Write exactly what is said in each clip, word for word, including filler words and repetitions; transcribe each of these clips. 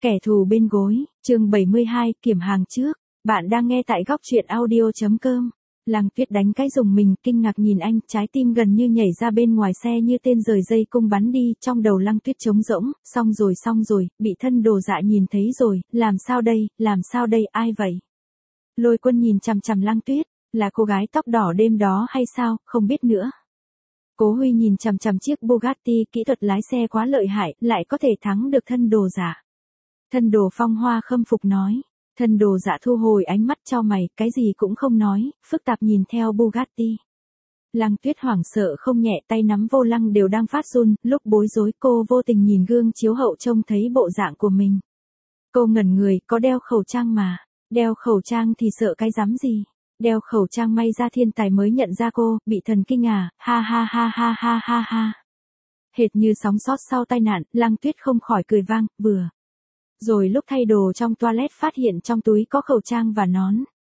Kẻ thù bên gối, chương bảy mươi hai, kiểm hàng trước. Bạn đang nghe tại góc truyện audio.com. Lăng Tuyết đánh cái rùng mình, kinh ngạc nhìn anh, trái tim gần như nhảy ra bên ngoài xe như tên rời dây cung bắn đi, trong đầu Lăng Tuyết trống rỗng, xong rồi xong rồi, bị thân đồ dạ nhìn thấy rồi, làm sao đây, làm sao đây, ai vậy? Lôi Quân nhìn chằm chằm Lăng Tuyết, là cô gái tóc đỏ đêm đó hay sao, không biết nữa. Cố Huy nhìn chằm chằm chiếc Bugatti, kỹ thuật lái xe quá lợi hại, lại có thể thắng được thân đồ dạ. Thân đồ Phong Hoa khâm phục nói. Thân đồ dạ thu hồi ánh mắt cho mày, cái gì cũng không nói, phức tạp nhìn theo Bugatti. Lăng Tuyết hoảng sợ không nhẹ, tay nắm vô lăng đều đang phát run, lúc bối rối cô vô tình nhìn gương chiếu hậu trông thấy bộ dạng của mình. Cô ngẩn người, có đeo khẩu trang mà, đeo khẩu trang thì sợ cái rắm gì, đeo khẩu trang may ra thiên tài mới nhận ra cô, bị thần kinh à, ha ha ha ha ha ha ha. Hệt như sóng sót sau tai nạn, Lăng Tuyết không khỏi cười vang, vừa. Rồi lúc thay đồ trong toilet phát hiện trong túi có khẩu trang và nón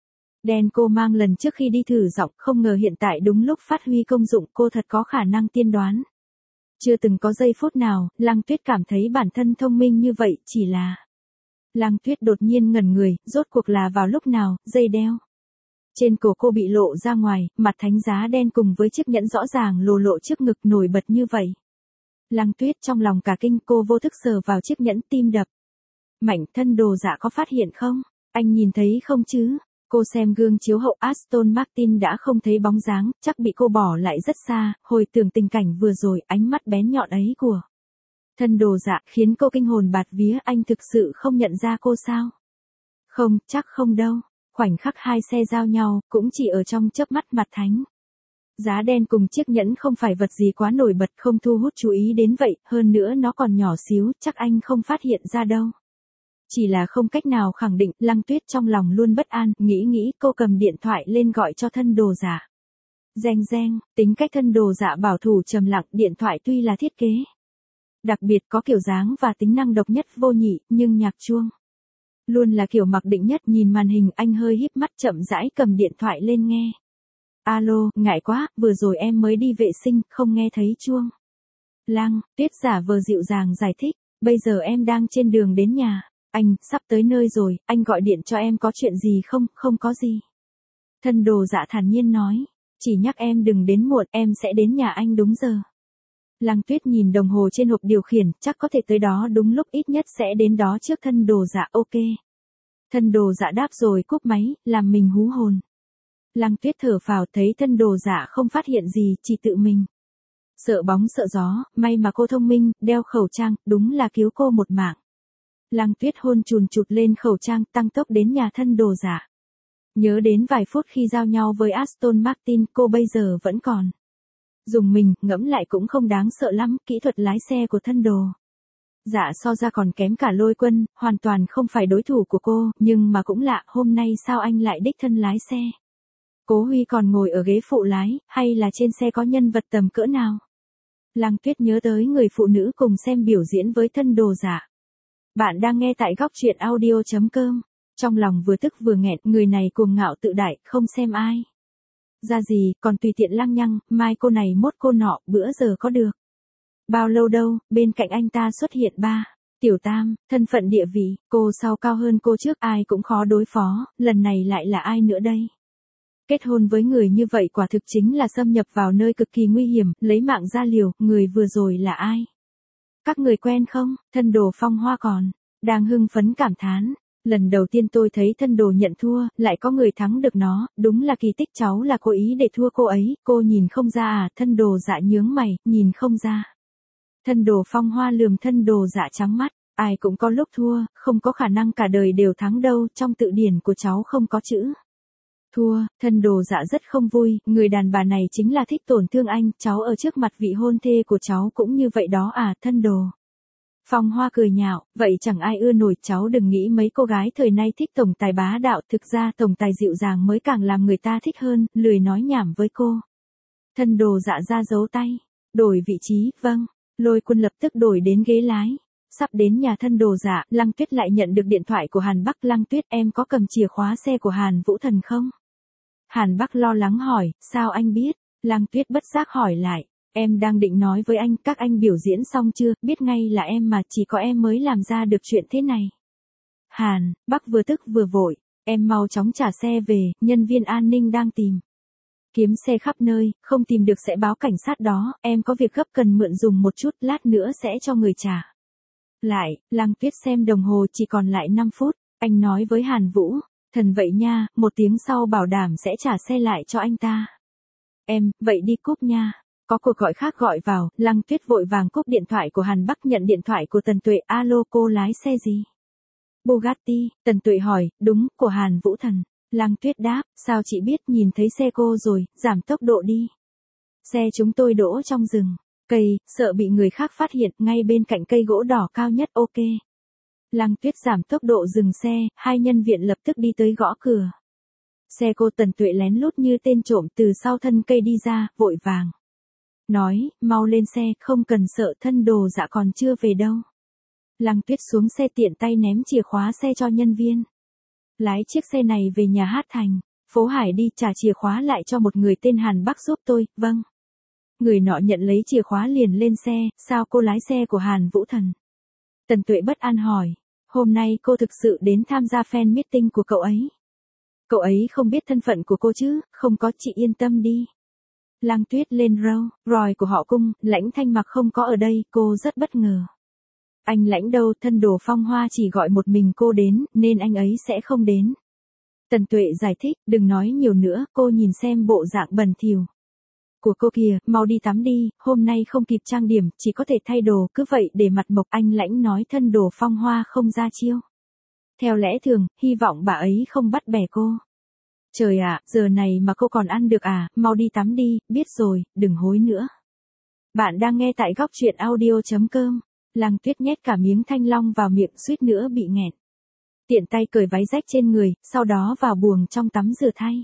đen cô mang lần trước khi đi thử giọng, không ngờ hiện tại đúng lúc phát huy công dụng, cô thật có khả năng tiên đoán. Chưa từng có giây phút nào, Lăng Tuyết cảm thấy bản thân thông minh như vậy, chỉ là... Lăng Tuyết đột nhiên ngẩn người, rốt cuộc là vào lúc nào, dây đeo. Trên cổ cô bị lộ ra ngoài, mặt thánh giá đen cùng với chiếc nhẫn rõ ràng lồ lộ trước ngực nổi bật như vậy. Lăng Tuyết trong lòng cả kinh, cô vô thức sờ vào chiếc nhẫn, tim đập. Mạnh, thân đồ dạ có phát hiện không? Anh nhìn thấy không chứ? Cô xem gương chiếu hậu Aston Martin đã không thấy bóng dáng, chắc bị cô bỏ lại rất xa, hồi tưởng tình cảnh vừa rồi, ánh mắt bén nhọn ấy của thân đồ dạ khiến cô kinh hồn bạt vía, anh thực sự không nhận ra cô sao? Không, chắc không đâu. Khoảnh khắc hai xe giao nhau, cũng chỉ ở trong chớp mắt mặt thánh giá đen cùng chiếc nhẫn không phải vật gì quá nổi bật, không thu hút chú ý đến vậy, hơn nữa nó còn nhỏ xíu, chắc anh không phát hiện ra đâu. Chỉ là không cách nào khẳng định, Lăng Tuyết trong lòng luôn bất an, nghĩ nghĩ, cô cầm điện thoại lên gọi cho thân đồ dạ. Reng reng, tính cách thân đồ dạ bảo thủ trầm lặng, điện thoại tuy là thiết kế đặc biệt có kiểu dáng và tính năng độc nhất vô nhị, nhưng nhạc chuông luôn là kiểu mặc định nhất, nhìn màn hình anh hơi híp mắt chậm rãi cầm điện thoại lên nghe. Alo, ngại quá, vừa rồi em mới đi vệ sinh, không nghe thấy chuông. Lăng Tuyết giả vờ dịu dàng giải thích, bây giờ em đang trên đường đến nhà. Anh, sắp tới nơi rồi, anh gọi điện cho em có chuyện gì không? Không có gì. Thân đồ dạ thản nhiên nói, chỉ nhắc em đừng đến muộn, em sẽ đến nhà anh đúng giờ. Lăng Tuyết nhìn đồng hồ trên hộp điều khiển, chắc có thể tới đó đúng lúc, ít nhất sẽ đến đó trước thân đồ dạ, ok. Thân đồ dạ đáp rồi cúp máy, làm mình hú hồn. Lăng Tuyết thở phào, thấy thân đồ dạ không phát hiện gì, chỉ tự mình sợ bóng sợ gió, may mà cô thông minh, đeo khẩu trang, đúng là cứu cô một mạng. Lăng Tuyết hôn chùn chụt lên khẩu trang, tăng tốc đến nhà thân đồ dạ. Nhớ đến vài phút khi giao nhau với Aston Martin, cô bây giờ vẫn còn dùng mình, ngẫm lại cũng không đáng sợ lắm, kỹ thuật lái xe của thân đồ dạ so ra còn kém cả Lôi Quân, hoàn toàn không phải đối thủ của cô, nhưng mà cũng lạ, hôm nay sao anh lại đích thân lái xe? Cố Huy còn ngồi ở ghế phụ lái, hay là trên xe có nhân vật tầm cỡ nào? Lăng Tuyết nhớ tới người phụ nữ cùng xem biểu diễn với thân đồ dạ. Bạn đang nghe tại góc truyện audio.com. Trong lòng vừa tức vừa nghẹn, người này cuồng ngạo tự đại, không xem ai ra gì, còn tùy tiện lăng nhăng, mai cô này mốt cô nọ, bữa giờ có được bao lâu đâu. Bên cạnh anh ta xuất hiện ba tiểu tam, thân phận địa vị, cô sau cao hơn cô trước, ai cũng khó đối phó, lần này lại là ai nữa đây? Kết hôn với người như vậy quả thực chính là xâm nhập vào nơi cực kỳ nguy hiểm, lấy mạng ra liều, người vừa rồi là ai? Các người quen không? Thân đồ Phong Hoa còn đang hưng phấn cảm thán. Lần đầu tiên tôi thấy thân đồ nhận thua, lại có người thắng được nó, đúng là kỳ tích, cháu là cố ý để thua cô ấy, cô nhìn không ra à? Thân đồ dạ nhướng mày, nhìn không ra. Thân đồ Phong Hoa lườm thân đồ dạ trắng mắt, ai cũng có lúc thua, không có khả năng cả đời đều thắng đâu, trong tự điển của cháu không có chữ thua. Thân đồ dạ rất không vui, người đàn bà này chính là thích tổn thương anh, cháu ở trước mặt vị hôn thê của cháu cũng như vậy đó à? Thân đồ Phong Hoa cười nhạo, vậy chẳng ai ưa nổi, cháu đừng nghĩ mấy cô gái thời nay thích tổng tài bá đạo, thực ra tổng tài dịu dàng mới càng làm người ta thích hơn, lười nói nhảm với cô. Thân đồ dạ ra giấu tay, đổi vị trí, vâng. Lôi Quân lập tức đổi đến ghế lái. Sắp đến nhà thân đồ dạ, Lăng Tuyết lại nhận được điện thoại của Hàn Bắc. Lăng Tuyết, em có cầm chìa khóa xe của Hàn Vũ Thần không? Hàn Bắc lo lắng hỏi, sao anh biết? Lăng Tuyết bất giác hỏi lại, Em đang định nói với anh, các anh biểu diễn xong chưa, biết ngay là em mà, chỉ có em mới làm ra được chuyện thế này. Hàn, Bắc vừa tức vừa vội, em mau chóng trả xe về, nhân viên an ninh đang tìm. Kiếm xe khắp nơi, không tìm được sẽ báo cảnh sát đó, em có việc gấp cần mượn dùng một chút, lát nữa sẽ cho người trả. Lại, Lăng Tuyết xem đồng hồ chỉ còn lại năm phút, anh nói với Hàn Vũ, thần vậy nha, một tiếng sau bảo đảm sẽ trả xe lại cho anh ta. Em, vậy đi cúp nha. Có cuộc gọi khác gọi vào, Lăng Tuyết vội vàng cúp điện thoại của Hàn Bắc nhận điện thoại của Tần Tuệ, alo cô lái xe gì? Bugatti, Tần Tuệ hỏi, đúng, của Hàn Vũ Thần. Lăng Tuyết đáp, sao chị biết, nhìn thấy xe cô rồi, giảm tốc độ đi. Xe chúng tôi đỗ trong rừng, cây, sợ bị người khác phát hiện, ngay bên cạnh cây gỗ đỏ cao nhất, ok. Lăng Tuyết giảm tốc độ dừng xe, hai nhân viên lập tức đi tới gõ cửa. Xe cô, Tần Tuệ lén lút như tên trộm từ sau thân cây đi ra, vội vàng. Nói, mau lên xe, không cần sợ, thân đồ dạ còn chưa về đâu. Lăng Tuyết xuống xe tiện tay ném chìa khóa xe cho nhân viên. Lái chiếc xe này về nhà hát thành, phố Hải đi, trả chìa khóa lại cho một người tên Hàn Bắc giúp tôi, vâng. Người nọ nhận lấy chìa khóa liền lên xe, sao cô lái xe của Hàn Vũ Thần? Tần Tuệ bất an hỏi, hôm nay cô thực sự đến tham gia fan meeting của cậu ấy. Cậu ấy không biết thân phận của cô chứ, không có, chị yên tâm đi. Lăng Tuyết lên râu, roi của họ Cung, Lãnh Thanh Mặc không có ở đây, cô rất bất ngờ. Anh Lãnh đâu, thân đồ Phong Hoa chỉ gọi một mình cô đến, nên anh ấy sẽ không đến. Tần Tuệ giải thích, đừng nói nhiều nữa, cô nhìn xem bộ dạng bẩn thỉu của cô kìa, mau đi tắm đi, hôm nay không kịp trang điểm, chỉ có thể thay đồ, cứ vậy để mặt mộc. Anh Lãnh nói thân đồ Phong Hoa không ra chiêu. Theo lẽ thường, hy vọng bà ấy không bắt bẻ cô. Trời ạ, giờ này mà cô còn ăn được à, mau đi tắm đi, biết rồi, đừng hối nữa. Bạn đang nghe tại góc truyện audio chấm com. Lăng Tuyết nhét cả miếng thanh long vào miệng, suýt nữa bị nghẹn. Tiện tay cởi váy rách trên người, sau đó vào buồng trong tắm rửa thay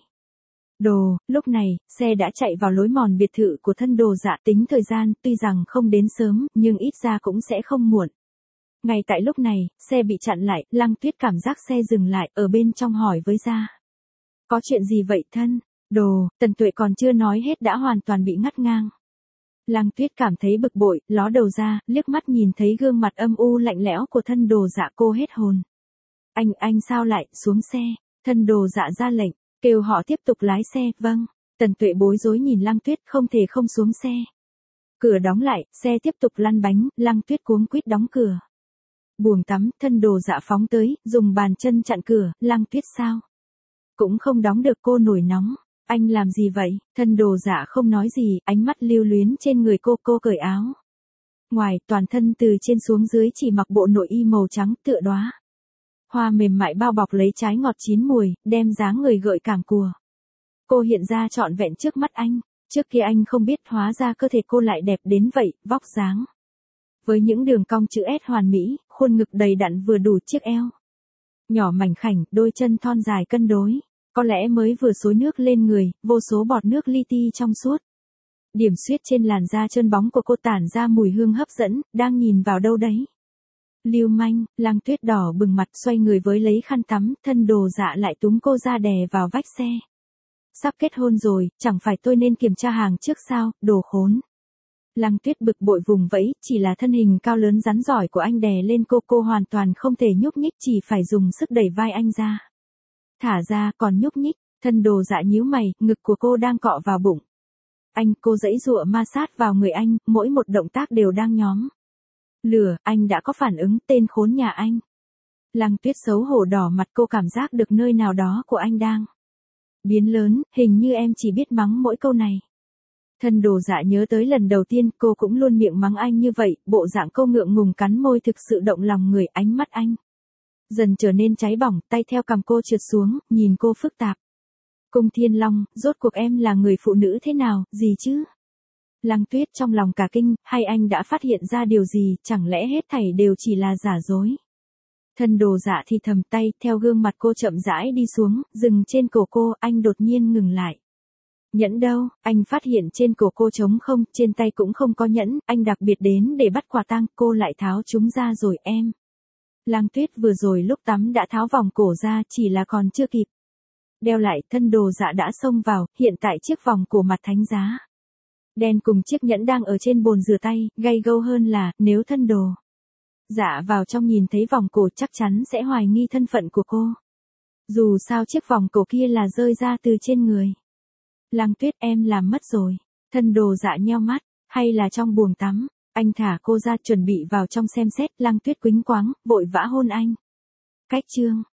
đồ. Lúc này, xe đã chạy vào lối mòn biệt thự của thân đồ dạ. Tính thời gian, tuy rằng không đến sớm, nhưng ít ra cũng sẽ không muộn. Ngay tại lúc này, xe bị chặn lại, Lăng Tuyết cảm giác xe dừng lại, ở bên trong hỏi với Gia. Có chuyện gì vậy thân? Đồ, Tần Tuệ còn chưa nói hết đã hoàn toàn bị ngắt ngang. Lăng Tuyết cảm thấy bực bội, ló đầu ra, liếc mắt nhìn thấy gương mặt âm u lạnh lẽo của thân đồ dạ, cô hết hồn. Anh, anh sao lại, xuống xe, thân đồ dạ ra lệnh, kêu họ tiếp tục lái xe, vâng. Tần Tuệ bối rối nhìn Lăng Tuyết, không thể không xuống xe. Cửa đóng lại, xe tiếp tục lăn bánh, Lăng Tuyết cuống quýt đóng cửa. Buồng tắm, thân đồ dạ phóng tới, dùng bàn chân chặn cửa, Lăng Tuyết sao? Cũng không đóng được, cô nổi nóng. Anh làm gì vậy? Thân đồ dạ không nói gì, ánh mắt lưu luyến trên người cô, cô cởi áo. Ngoài, toàn thân từ trên xuống dưới chỉ mặc bộ nội y màu trắng, tựa đóa hoa mềm mại bao bọc lấy trái ngọt chín mùi, đem dáng người gợi cảm của cô hiện ra trọn vẹn trước mắt anh. Trước kia anh không biết, hóa ra cơ thể cô lại đẹp đến vậy, vóc dáng với những đường cong chữ S hoàn mỹ, khuôn ngực đầy đặn vừa đủ chiếc eo nhỏ mảnh khảnh, đôi chân thon dài cân đối. Có lẽ mới vừa xối nước lên người, vô số bọt nước li ti trong suốt. Điểm xuyết trên làn da trơn bóng của cô tản ra mùi hương hấp dẫn, đang nhìn vào đâu đấy. Lưu manh, Lăng Tuyết đỏ bừng mặt, xoay người với lấy khăn tắm, thân đồ dạ lại túm cô ra đè vào vách xe. Sắp kết hôn rồi, chẳng phải tôi nên kiểm tra hàng trước sao, đồ khốn. Lăng Tuyết bực bội vùng vẫy, chỉ là thân hình cao lớn rắn giỏi của anh đè lên cô, cô hoàn toàn không thể nhúc nhích, chỉ phải dùng sức đẩy vai anh ra. Thả ra, còn nhúc nhích, thân đồ dạ nhíu mày, ngực của cô đang cọ vào bụng. Anh, cô giãy giụa ma sát vào người anh, mỗi một động tác đều đang nhóm lửa, anh đã có phản ứng, tên khốn nhà anh. Lăng Tuyết xấu hổ đỏ mặt, cô cảm giác được nơi nào đó của anh đang biến lớn, hình như em chỉ biết mắng mỗi câu này. Thân đồ dạ nhớ tới lần đầu tiên cô cũng luôn miệng mắng anh như vậy, bộ dạng cô ngượng ngùng cắn môi thực sự động lòng người, ánh mắt anh dần trở nên cháy bỏng, tay theo cằm cô trượt xuống, nhìn cô phức tạp. Cung Thiên Long, rốt cuộc em là người phụ nữ thế nào, gì chứ? Lăng Tuyết trong lòng cả kinh, hay anh đã phát hiện ra điều gì, chẳng lẽ hết thảy đều chỉ là giả dối? Thân đồ dạ thì thầm, tay theo gương mặt cô chậm rãi đi xuống, dừng trên cổ cô, anh đột nhiên ngừng lại. Nhẫn đâu, anh phát hiện trên cổ cô trống không, trên tay cũng không có nhẫn, anh đặc biệt đến để bắt quả tang, cô lại tháo chúng ra rồi em. Lăng Tuyết vừa rồi lúc tắm đã tháo vòng cổ ra, chỉ là còn chưa kịp đeo lại, thân đồ dạ đã xông vào, hiện tại chiếc vòng cổ mặt thánh giá Đen cùng chiếc nhẫn đang ở trên bồn rửa tay, gay gâu hơn là, nếu thân đồ dạ vào trong nhìn thấy vòng cổ chắc chắn sẽ hoài nghi thân phận của cô. Dù sao chiếc vòng cổ kia là rơi ra từ trên người. Lăng Tuyết, em làm mất rồi. Thân đồ dạ nheo mắt, hay là trong buồng tắm. Anh thả cô ra chuẩn bị vào trong xem xét, Lăng Tuyết quĩnh quáng, vội vã hôn anh. Cách chương